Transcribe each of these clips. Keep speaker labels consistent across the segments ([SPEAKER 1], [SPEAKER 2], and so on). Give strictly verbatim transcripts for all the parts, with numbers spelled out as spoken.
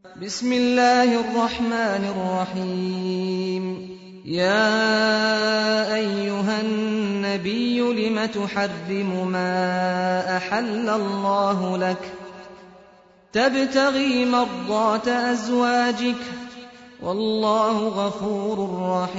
[SPEAKER 1] بسم الله الرحمن الرحيم يا أيها النبي لم تحرم ما أحل الله لك تبتغي مرضات أزواجك والله غفور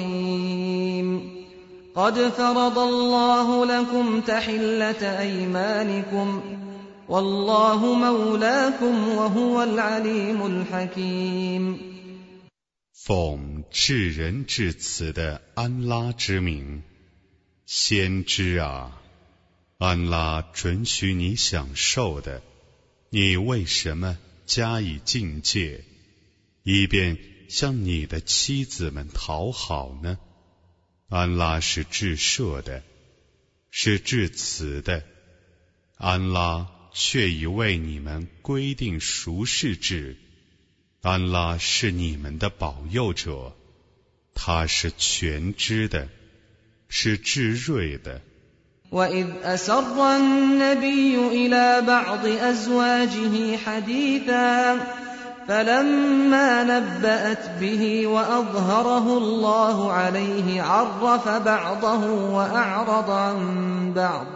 [SPEAKER 1] رحيم قد فرض الله لكم تحلة أيمانكم والله مولاكم وهو العليم الحكيم
[SPEAKER 2] 奉至仁至慈的安拉之名，先知啊，安拉准许你享受的，你为什么加以禁戒，以便向你的妻子们讨好呢？安拉是至赦的，是至慈的，安拉却已为你们规定赎世制。安拉是你们的保佑者，他是全知的，是至睿的。
[SPEAKER 1] وَإِذْ أَسَرَّ النَّبِيُّ إِلَى بَعْضِ أَزْوَاجِهِ حَدِيثًا فَلَمَّا نَبَّأَتْ بِهِ وَأَظْهَرَهُ اللَّهُ عَلَيْهِ عَرَّفَ بَعْضَهُ وَأَعْرَضَ عَن بَعْضٍ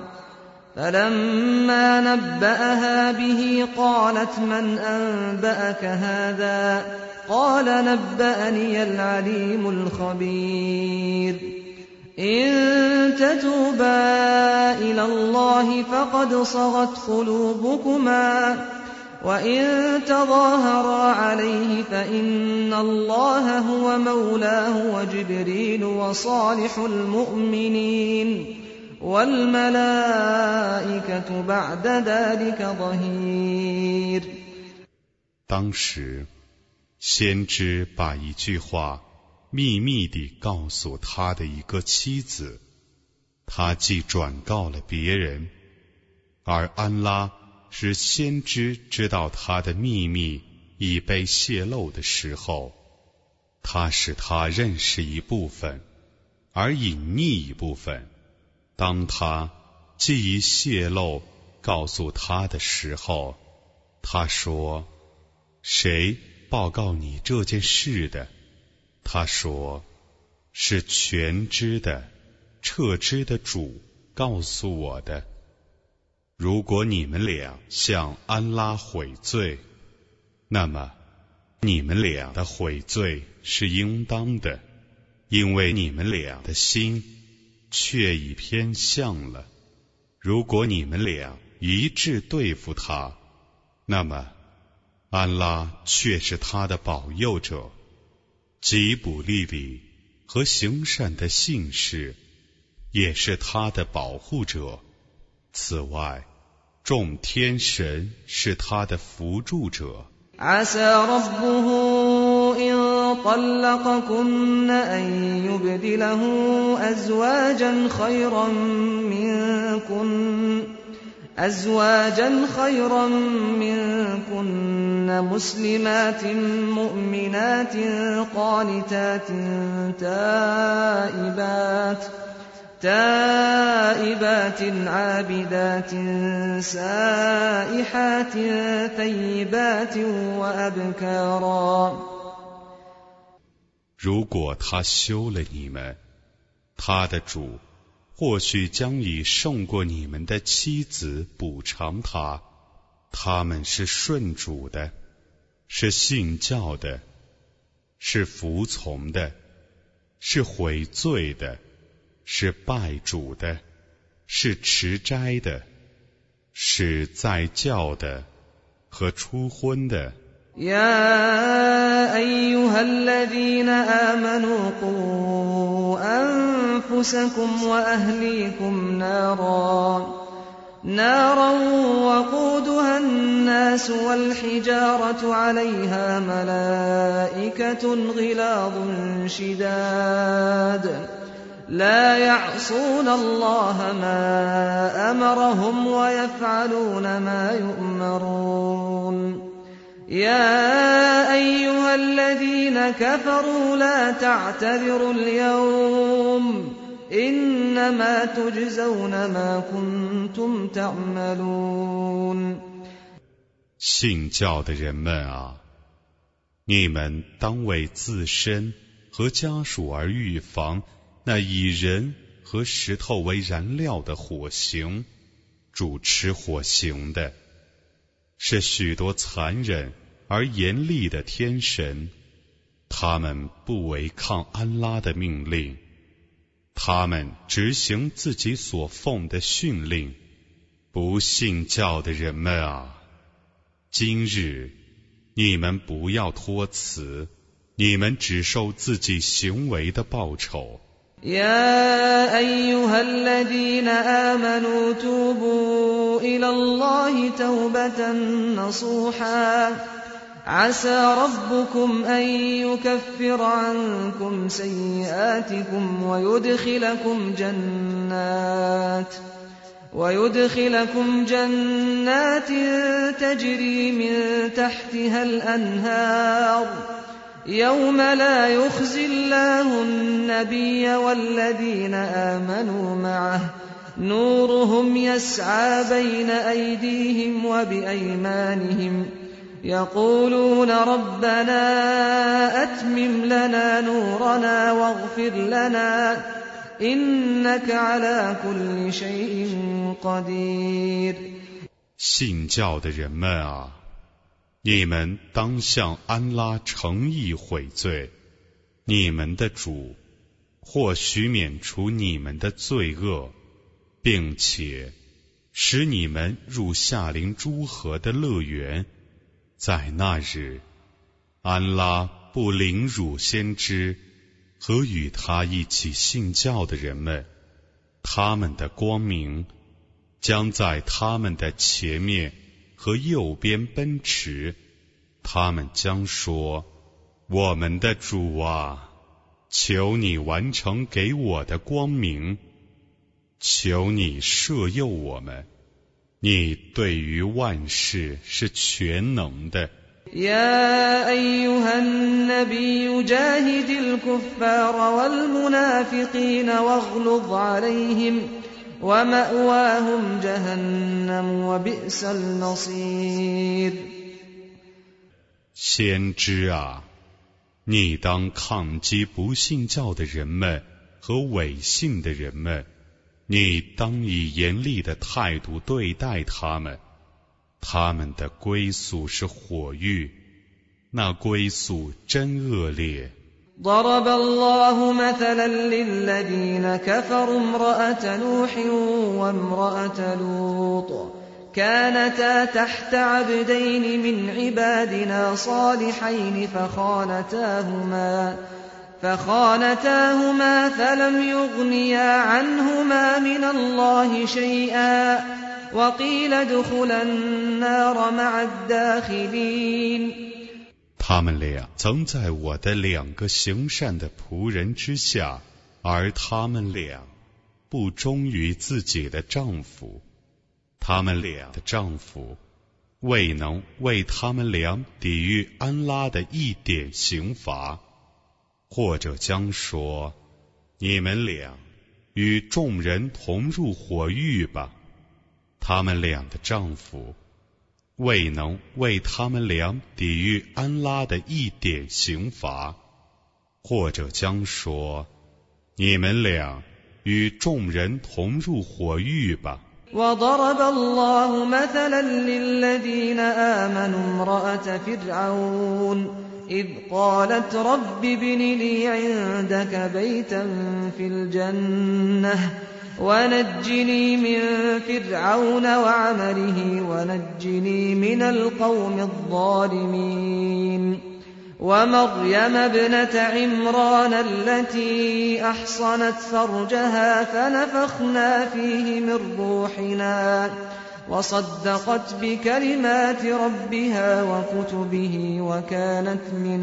[SPEAKER 1] فَلَمَّا نَبَّأَهَا بِهِ قَالَتْ مَنْ أَنبَأَكَ هَذَا قَالَ نَبَّأَنِيَ الْعَلِيمُ الْخَبِيرُ إِن تَتُوبَا إِلَى اللَّهِ فَقَدْ صَغَتْ قُلُوبُكُمَا وَإِن تَظَاهَرَا عَلَيْهِ فَإِنَّ اللَّهَ هُوَ مَوْلَاهُ وَجِبْرِيلُ وَصَالِحُ الْمُؤْمِنِينَ وَالْمَلَائِكَةُ بَعْدَ ذَلِكَ ظَهِيرٌ
[SPEAKER 2] 当时，先知把一句话秘密地告诉他的一个妻子，他既转告了别人，而安拉使先知知道他的秘密已被泄露的时候，他使他认识一部分，而隐匿一部分。当他既已泄露告诉他的时候，他说：谁报告你这件事的？他说：是全知的、彻知的主告诉我的。如果你们俩向安拉悔罪，那么你们俩的悔罪是应当的，因为你们俩的心却已偏向了。如果你们俩一致对付他，那么安拉却是他的保佑者，吉卜利里和行善的信士也是他的保护者。此外，众天神是他的扶助者。
[SPEAKER 1] عسى ربه إن طلقكن أن يبدله أزواجا خيرا منكن أزواجا خيرا منكن مسلمات مؤمنات قانتات تائبات تائبات عابدات سائحات ثيبات وأبكارا
[SPEAKER 2] 如果他休了你们，他的主或许将以胜过你们的妻子补偿他。他们是顺主的，是信教的，是服从的，是悔罪的，是拜主的，是持斋的，是在教的和出婚的。
[SPEAKER 1] يا أيها الذين آمنوا قوا أنفسكم وأهليكم نارا نارا وقودها الناس والحجارة عليها ملائكة غلاظ شداد لا يعصون الله ما أمرهم ويفعلون ما يؤمرون يا أيها الذين كفروا لا تعتذروا اليوم إنما تجزون ما كنتم تعملون
[SPEAKER 2] 信教的人们啊， 你们当为自身和家属而预防那以人和石头为燃料的火刑。主持火刑的是许多残忍而严厉的天神，他们不违抗安拉的命令，他们执行自己所奉的训令。不信教的人们啊，今日你们不要托辞，你们只受自己行为的报酬。
[SPEAKER 1] يا أيها الذين آمنوا توبوا إلى الله توبة نصوحا عسى ربكم أن يكفر عنكم سيئاتكم ويدخلكم جنات ويدخلكم جنات تجري من تحتها الأنهار يوم لا يخزي الله النبي والذين آمنوا معه نورهم يسعى بين أيديهم وبأيمانهم يقولون ربنا أتمم لنا نورنا واغفر لنا إنك على كل شيء قدير。
[SPEAKER 2] 信教的人们啊，你们当向安拉诚意悔罪，你们的主或许免除你们的罪恶，并且使你们入夏临诸河的乐园。在那日，安拉不凌辱先知和与他一起信教的人们，他们的光明将在他们的前面和右边奔驰，他们将说：我们的主啊，求你完成给我的光明，求你赦宥我们，你对于万事是全能的。
[SPEAKER 1] يا أيها النبي جاهد الكفار والمنافقين واغلظ عليهم ومأواهم جهنم وبئس المصير。
[SPEAKER 2] 先知啊，你当抗击不信教的人们和伪信的人们，你当以严厉的态度对待他们，他们的归宿是火狱，那归宿真恶劣。
[SPEAKER 1] ضرب الله مثلا للذين كفروا امرأة نوح وامرأة لوط كانتا تحت عبدين من عبادنا صالحين فخانتاهما فخانتاهما فلم يغنيا عنهما من الله شيئا وقيل ادخلا النار مع الداخلين。
[SPEAKER 2] 他们俩曾在我的两个行善的仆人之下，而他们俩不忠于自己的丈夫，他们俩的丈夫未能为他们俩抵御安拉的一点刑罚，或者将说：你们俩与众人同入火狱吧。他们俩的丈夫未能为他们俩抵御安拉的一点刑罚，或者将说：你们俩与众人同入火狱吧。
[SPEAKER 1] وضرب الله مثلا للذين آمنوا امرأة فرعون إذ قالت رب ابن لي عندك بيتا في الجنة ونجني من فرعون وعمله ونجني من القوم الظالمين ومريم ابنة عمران التي أحصنت فرجها فنفخنا فيه من روحنا وصدقت بكلمات ربها وكتبه وكانت من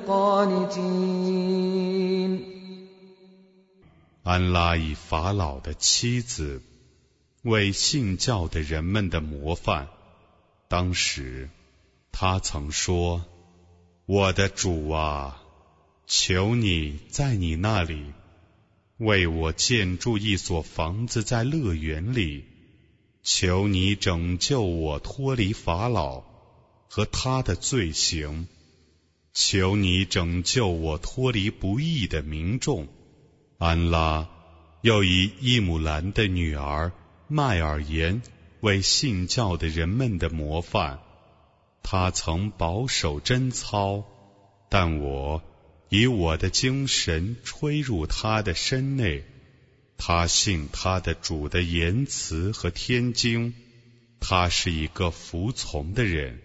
[SPEAKER 1] القانتين。
[SPEAKER 2] 安拉以法老的妻子为信教的人们的模范。当时他曾说：我的主啊，求你在你那里为我建筑一所房子在乐园里，求你拯救我脱离法老和他的罪行， 求你拯救我脱离不义的民众。安拉又以伊姆兰的女儿麦尔言为信教的人们的模范，他曾保守贞操，但我以我的精神吹入他的身内，他信他的主的言辞和天经，他是一个服从的人。